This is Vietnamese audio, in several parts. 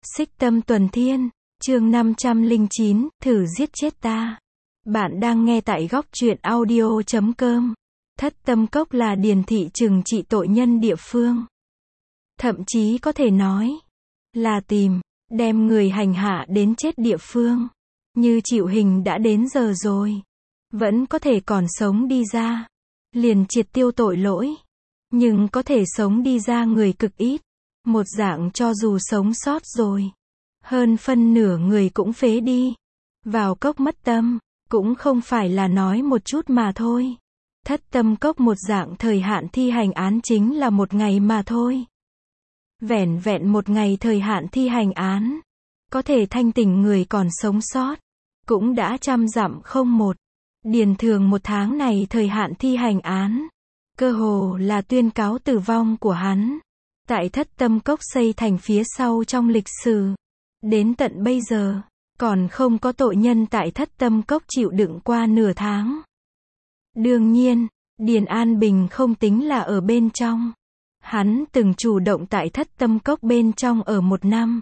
Xích Tâm Tuần Thiên, chương 509, thử giết chết ta. Bạn đang nghe tại góc truyện audio.com. Thất Tâm Cốc là điền thị trừng trị tội nhân địa phương. Thậm chí có thể nói là tìm, đem người hành hạ đến chết địa phương. Như chịu hình đã đến giờ rồi, vẫn có thể còn sống đi ra, liền triệt tiêu tội lỗi. Nhưng có thể sống đi ra người cực ít. Một dạng cho dù sống sót rồi, hơn phân nửa người cũng phế đi. Vào cốc mất tâm, cũng không phải là nói một chút mà thôi. Thất Tâm Cốc một dạng thời hạn thi hành án chính là 1 ngày mà thôi. Vẻn vẹn 1 ngày thời hạn thi hành án, có thể thanh tỉnh người còn sống sót, cũng đã 100 dặm không một. Điền Thường 1 tháng này thời hạn thi hành án, cơ hồ là tuyên cáo tử vong của hắn. Tại Thất Tâm Cốc xây thành phía sau trong lịch sử, đến tận bây giờ, còn không có tội nhân tại Thất Tâm Cốc chịu đựng qua nửa tháng. Đương nhiên, Điền An Bình không tính là ở bên trong. Hắn từng chủ động tại Thất Tâm Cốc bên trong ở 1 năm.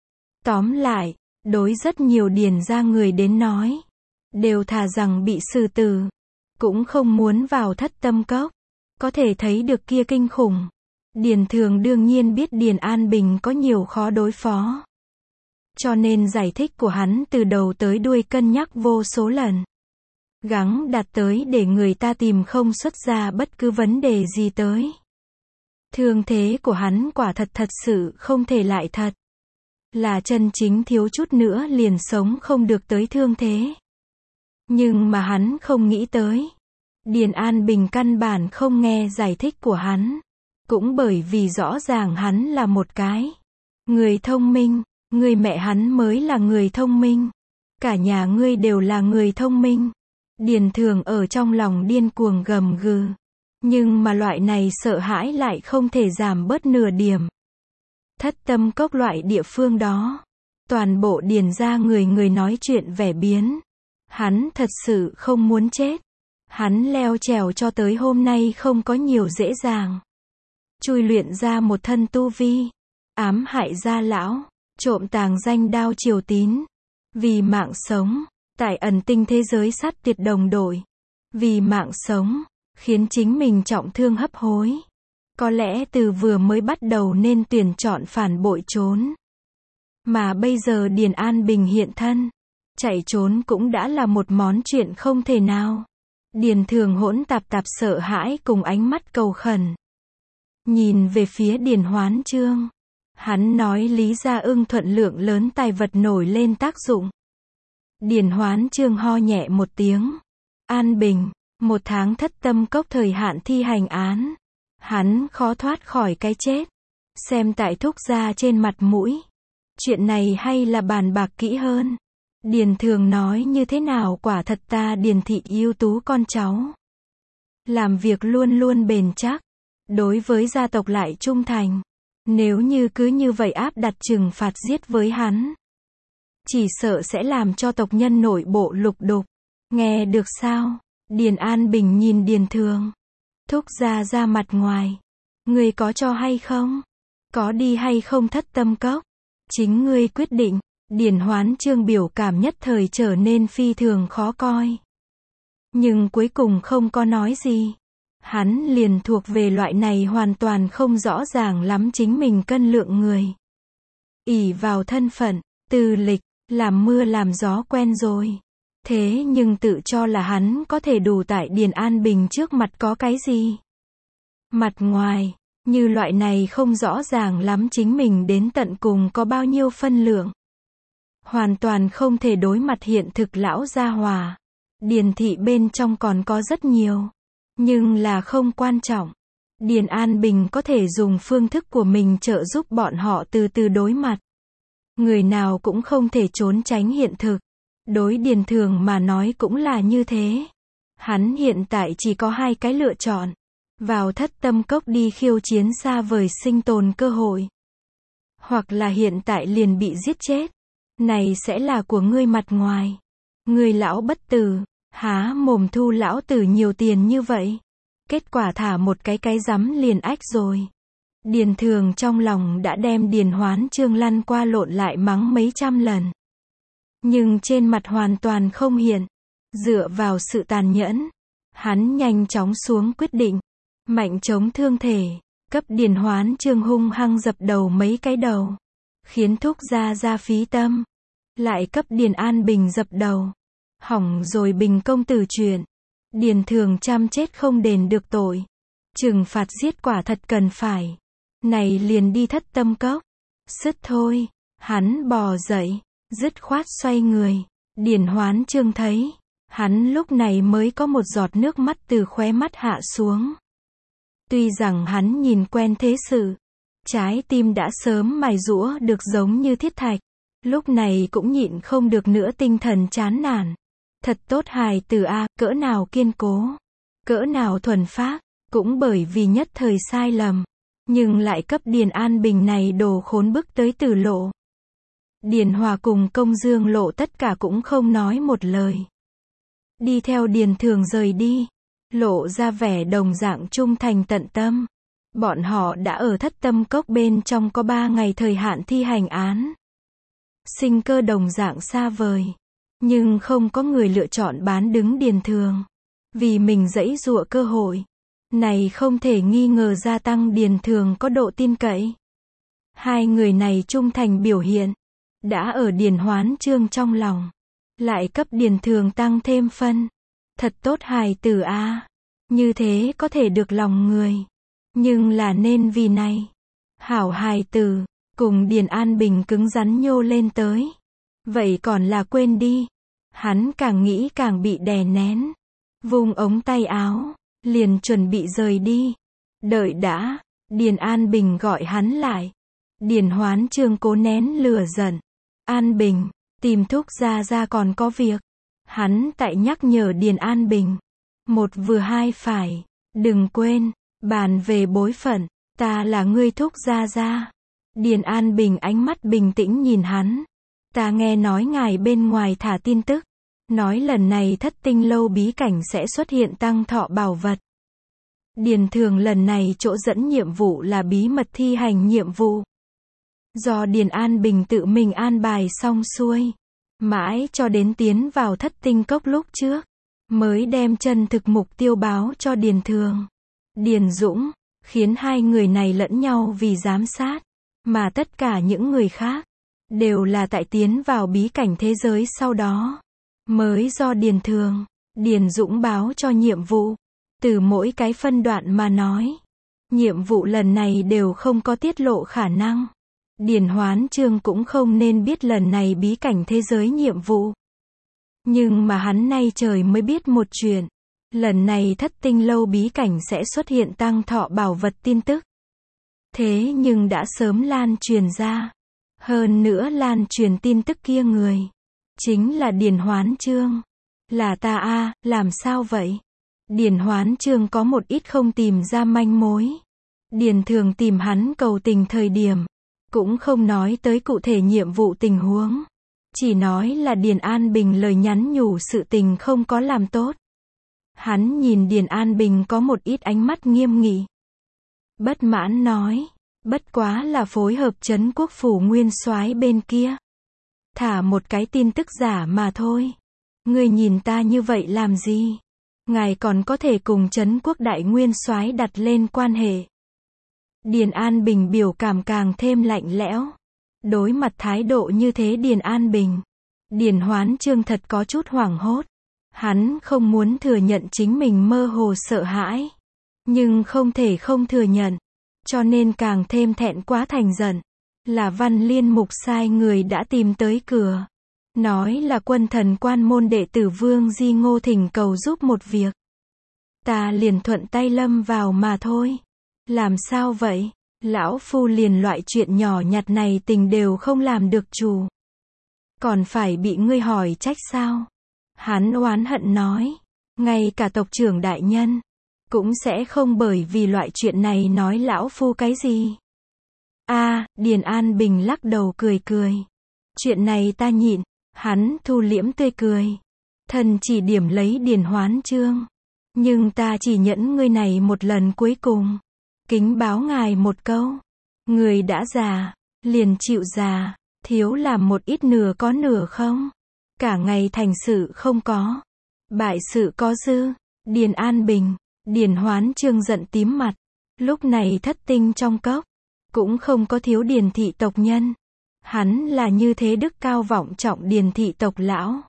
Tóm lại, đối rất nhiều điền ra người đến nói, đều thà rằng bị xử tử, cũng không muốn vào Thất Tâm Cốc. Có thể thấy được kia kinh khủng. Điền Thường đương nhiên biết Điền An Bình có nhiều khó đối phó. Cho nên giải thích của hắn từ đầu tới đuôi cân nhắc vô số lần. Gắng đạt tới để người ta tìm không xuất ra bất cứ vấn đề gì tới. Thương thế của hắn quả thật sự không thể lại thật. Là chân chính thiếu chút nữa liền sống không được tới thương thế. Nhưng mà hắn không nghĩ tới. Điền An Bình căn bản không nghe giải thích của hắn. Cũng bởi vì rõ ràng hắn là một cái người thông minh, người mẹ hắn mới là người thông minh. Cả nhà ngươi đều là người thông minh. Điền Thường ở trong lòng điên cuồng gầm gừ. Nhưng mà loại này sợ hãi lại không thể giảm bớt nửa điểm. Thất Tâm Cốc loại địa phương đó, toàn bộ điền ra người nói chuyện vẻ biến. Hắn thật sự không muốn chết. Hắn leo trèo cho tới hôm nay không có nhiều dễ dàng. Chui luyện ra một thân tu vi, ám hại gia lão, trộm tàng danh đao Triều Tín, vì mạng sống, tại ẩn tinh thế giới sát tiệt đồng đội, vì mạng sống, khiến chính mình trọng thương hấp hối. Có lẽ từ vừa mới bắt đầu nên tuyển chọn phản bội trốn. Mà bây giờ Điền An Bình hiện thân, chạy trốn cũng đã là một món chuyện không thể nào. Điền Thường hỗn tạp sợ hãi cùng ánh mắt cầu khẩn. Nhìn về phía Điền Hoán Chương. Hắn nói Lý Gia Ưng thuận lượng lớn tài vật nổi lên tác dụng. Điền Hoán Chương ho nhẹ một tiếng. An Bình, 1 tháng Thất Tâm Cốc thời hạn thi hành án. Hắn khó thoát khỏi cái chết. Xem tại Thúc gia trên mặt mũi. Chuyện này hay là bàn bạc kỹ hơn. Điền Thường nói như thế nào quả thật ta Điền thị ưu tú con cháu. Làm việc luôn luôn bền chắc. Đối với gia tộc lại trung thành. Nếu như cứ như vậy áp đặt trừng phạt giết với hắn, chỉ sợ sẽ làm cho tộc nhân nội bộ lục đục. Nghe được sao? Điền An Bình nhìn Điền Thường. Thúc gia ra mặt ngoài. Ngươi có cho hay không? Có đi hay không Thất Tâm Cốc? Chính ngươi quyết định. Điền Hoán Chương biểu cảm nhất thời trở nên phi thường khó coi. Nhưng cuối cùng không có nói gì. Hắn liền thuộc về loại này hoàn toàn không rõ ràng lắm chính mình cân lượng người. Ỷ vào thân phận, tư lịch, làm mưa làm gió quen rồi. Thế nhưng tự cho là hắn có thể đủ tại Điền An Bình trước mặt có cái gì? Mặt ngoài, như loại này không rõ ràng lắm chính mình đến tận cùng có bao nhiêu phân lượng. Hoàn toàn không thể đối mặt hiện thực lão gia hòa. Điền thị bên trong còn có rất nhiều. Nhưng là không quan trọng. Điền An Bình có thể dùng phương thức của mình trợ giúp bọn họ từ từ đối mặt. Người nào cũng không thể trốn tránh hiện thực. Đối Điền Thường mà nói cũng là như thế. Hắn hiện tại chỉ có 2 cái lựa chọn. Vào Thất Tâm Cốc đi khiêu chiến xa vời sinh tồn cơ hội. Hoặc là hiện tại liền bị giết chết. Này sẽ là của ngươi mặt ngoài. Ngươi lão bất tử. Há mồm thu lão tử nhiều tiền như vậy. Kết quả thả một cái rắm liền ách rồi. Điền Thường trong lòng đã đem Điền Hoán Chương lăn qua lộn lại mắng mấy trăm lần. Nhưng trên mặt hoàn toàn không hiện. Dựa vào sự tàn nhẫn, hắn nhanh chóng xuống quyết định. Mạnh chống thương thể, cấp Điền Hoán Chương hung hăng dập đầu mấy cái đầu. Khiến Thúc Gia Gia phí tâm. Lại cấp Điền An Bình dập đầu. Hỏng rồi Bình công tử chuyện. Điền Thường chăm chết không đền được tội. Trừng phạt giết quả thật cần phải. Này liền đi Thất Tâm Cốc. Sứt thôi, hắn bò dậy, dứt khoát xoay người. Điền Hoán Chương thấy, hắn lúc này mới có một giọt nước mắt từ khóe mắt hạ xuống. Tuy rằng hắn nhìn quen thế sự, trái tim đã sớm mài giũa được giống như thiết thạch, lúc này cũng nhịn không được nữa tinh thần chán nản. Thật tốt hài tử a, cỡ nào kiên cố, cỡ nào thuần phác, cũng bởi vì nhất thời sai lầm, nhưng lại cấp Điền An Bình này đồ khốn bức tới tử lộ. Điền Hòa cùng Công Dương Lộ tất cả cũng không nói một lời. Đi theo Điền Thường rời đi, lộ ra vẻ đồng dạng trung thành tận tâm. Bọn họ đã ở Thất Tâm Cốc bên trong có 3 ngày thời hạn thi hành án. Sinh cơ đồng dạng xa vời. Nhưng không có người lựa chọn bán đứng Điền Thường. Vì mình giãy giụa cơ hội. Này không thể nghi ngờ gia tăng Điền Thường có độ tin cậy. Hai người này trung thành biểu hiện. Đã ở Điền Hoán Chương trong lòng. Lại cấp Điền Thường tăng thêm phân. Thật tốt hài tử a. Như thế có thể được lòng người. Nhưng là nên vì này. Hảo hài tử, cùng Điền An Bình cứng rắn nhô lên tới. Vậy còn là quên đi. Hắn càng nghĩ càng bị đè nén. Vung ống tay áo, liền chuẩn bị rời đi. Đợi đã, Điền An Bình gọi hắn lại. Điền Hoán Chương cố nén lửa giận. An Bình, tìm Thúc Gia Gia còn có việc. Hắn tại nhắc nhở Điền An Bình. Một vừa hai phải, đừng quên, bàn về bối phận, ta là ngươi Thúc Gia Gia. Điền An Bình ánh mắt bình tĩnh nhìn hắn. Ta nghe nói ngài bên ngoài thả tin tức. Nói lần này Thất Tinh Lâu bí cảnh sẽ xuất hiện tăng thọ bảo vật. Điền Thường lần này chỗ dẫn nhiệm vụ là bí mật thi hành nhiệm vụ. Do Điền An Bình tự mình an bài xong xuôi. Mãi cho đến tiến vào Thất Tinh Cốc lúc trước. Mới đem chân thực mục tiêu báo cho Điền Thường. Điền Dũng, khiến hai người này lẫn nhau vì giám sát. Mà tất cả những người khác, đều là tại tiến vào bí cảnh thế giới sau đó. Mới do Điền Thường, Điền Dũng báo cho nhiệm vụ. Từ mỗi cái phân đoạn mà nói. Nhiệm vụ lần này đều không có tiết lộ khả năng. Điền Hoán Chương cũng không nên biết lần này bí cảnh thế giới nhiệm vụ. Nhưng mà hắn nay trời mới biết một chuyện. Lần này Thất Tinh Lâu bí cảnh sẽ xuất hiện tăng thọ bảo vật tin tức. Thế nhưng đã sớm lan truyền ra. Hơn nữa lan truyền tin tức kia người. Chính là Điền Hoán Chương. Là ta a, làm sao vậy? Điền Hoán Chương có một ít không tìm ra manh mối. Điền Thường tìm hắn cầu tình thời điểm. Cũng không nói tới cụ thể nhiệm vụ tình huống. Chỉ nói là Điền An Bình lời nhắn nhủ sự tình không có làm tốt. Hắn nhìn Điền An Bình có một ít ánh mắt nghiêm nghị. Bất mãn nói. Bất quá là phối hợp Trấn Quốc Phủ Nguyên Soái bên kia. Thả một cái tin tức giả mà thôi. Ngươi nhìn ta như vậy làm gì? Ngài còn có thể cùng Trấn Quốc Đại Nguyên Soái đặt lên quan hệ. Điền An Bình biểu cảm càng thêm lạnh lẽo. Đối mặt thái độ như thế Điền An Bình. Điền Hoán Chương thật có chút hoảng hốt. Hắn không muốn thừa nhận chính mình mơ hồ sợ hãi. Nhưng không thể không thừa nhận. Cho nên càng thêm thẹn quá thành giận. Là Văn Liên Mục sai người đã tìm tới cửa. Nói là Quân Thần Quan môn đệ tử Vương Di Ngô thỉnh cầu giúp một việc. Ta liền thuận tay lâm vào mà thôi. Làm sao vậy? Lão phu liền loại chuyện nhỏ nhặt này tình đều không làm được chủ. Còn phải bị ngươi hỏi trách sao? Hắn oán hận nói. Ngay cả tộc trưởng đại nhân. Cũng sẽ không bởi vì loại chuyện này nói lão phu cái gì. Điền An Bình lắc đầu cười cười. Chuyện này ta nhịn. Hắn thu liễm tươi cười. Thần chỉ điểm lấy Điền Hoán Chương. Nhưng ta chỉ nhẫn ngươi này một lần cuối cùng. Kính báo ngài một câu. Người đã già, liền chịu già, thiếu làm một ít nửa có nửa không. Cả ngày thành sự không có, bại sự có dư. Điền An Bình, Điền Hoán Chương giận tím mặt. Lúc này thất tinh trong cốc, cũng không có thiếu Điền thị tộc nhân. Hắn là như thế đức cao vọng trọng Điền thị tộc lão.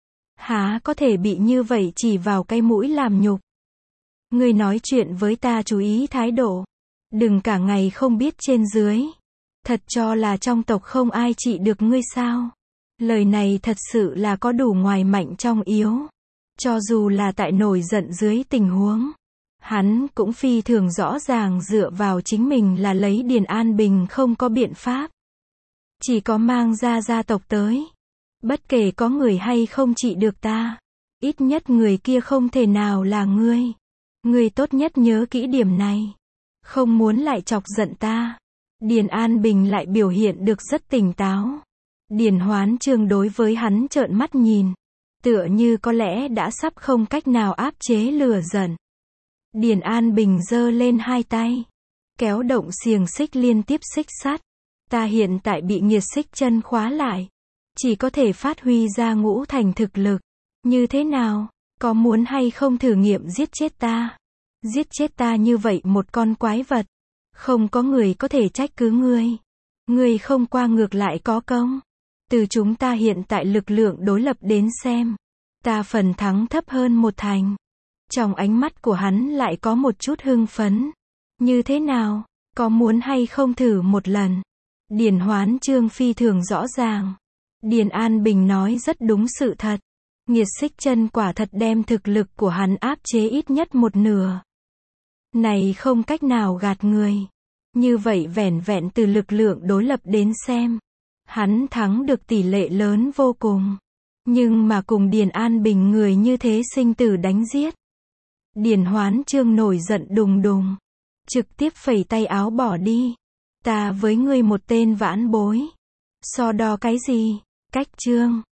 Há có thể bị như vậy chỉ vào cái mũi làm nhục. Ngươi nói chuyện với ta chú ý thái độ. Đừng cả ngày không biết trên dưới. Thật cho là trong tộc không ai trị được ngươi sao? Lời này thật sự là có đủ ngoài mạnh trong yếu. Cho dù là tại nổi giận dưới tình huống, hắn cũng phi thường rõ ràng dựa vào chính mình là lấy Điền An Bình không có biện pháp. Chỉ có mang ra gia tộc tới. Bất kể có người hay không trị được ta, ít nhất người kia không thể nào là ngươi. Ngươi tốt nhất nhớ kỹ điểm này. Không muốn lại chọc giận ta. Điền An Bình lại biểu hiện được rất tỉnh táo. Điền Hoán Chương đối với hắn trợn mắt nhìn. Tựa như có lẽ đã sắp không cách nào áp chế lửa giận. Điền An Bình giơ lên hai tay. Kéo động xiềng xích liên tiếp xích sắt. Ta hiện tại bị nghiệt xích chân khóa lại. Chỉ có thể phát huy ra ngũ thành thực lực. Như thế nào? Có muốn hay không thử nghiệm giết chết ta? Giết chết ta như vậy một con quái vật. Không có người có thể trách cứ ngươi. Ngươi không qua ngược lại có công. Từ chúng ta hiện tại lực lượng đối lập đến xem. Ta phần thắng thấp hơn một thành. Trong ánh mắt của hắn lại có một chút hưng phấn. Như thế nào? Có muốn hay không thử một lần? Điền Hoán Chương phi thường rõ ràng. Điền An Bình nói rất đúng sự thật. Nghiệt xích chân quả thật đem thực lực của hắn áp chế ít nhất một nửa. Này không cách nào gạt người. Như vậy vẻn vẹn từ lực lượng đối lập đến xem. Hắn thắng được tỷ lệ lớn vô cùng. Nhưng mà cùng Điền An Bình người như thế sinh tử đánh giết. Điền Hoán Chương nổi giận đùng đùng. Trực tiếp phẩy tay áo bỏ đi. Ta với ngươi một tên vãn bối. So đo cái gì? Cách chương.